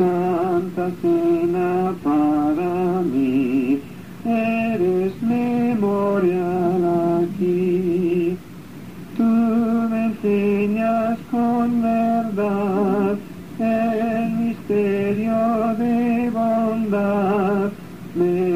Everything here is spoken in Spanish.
Santa Cena para mí, eres memorial aquí. Tú me enseñas con verdad el misterio de bondad, me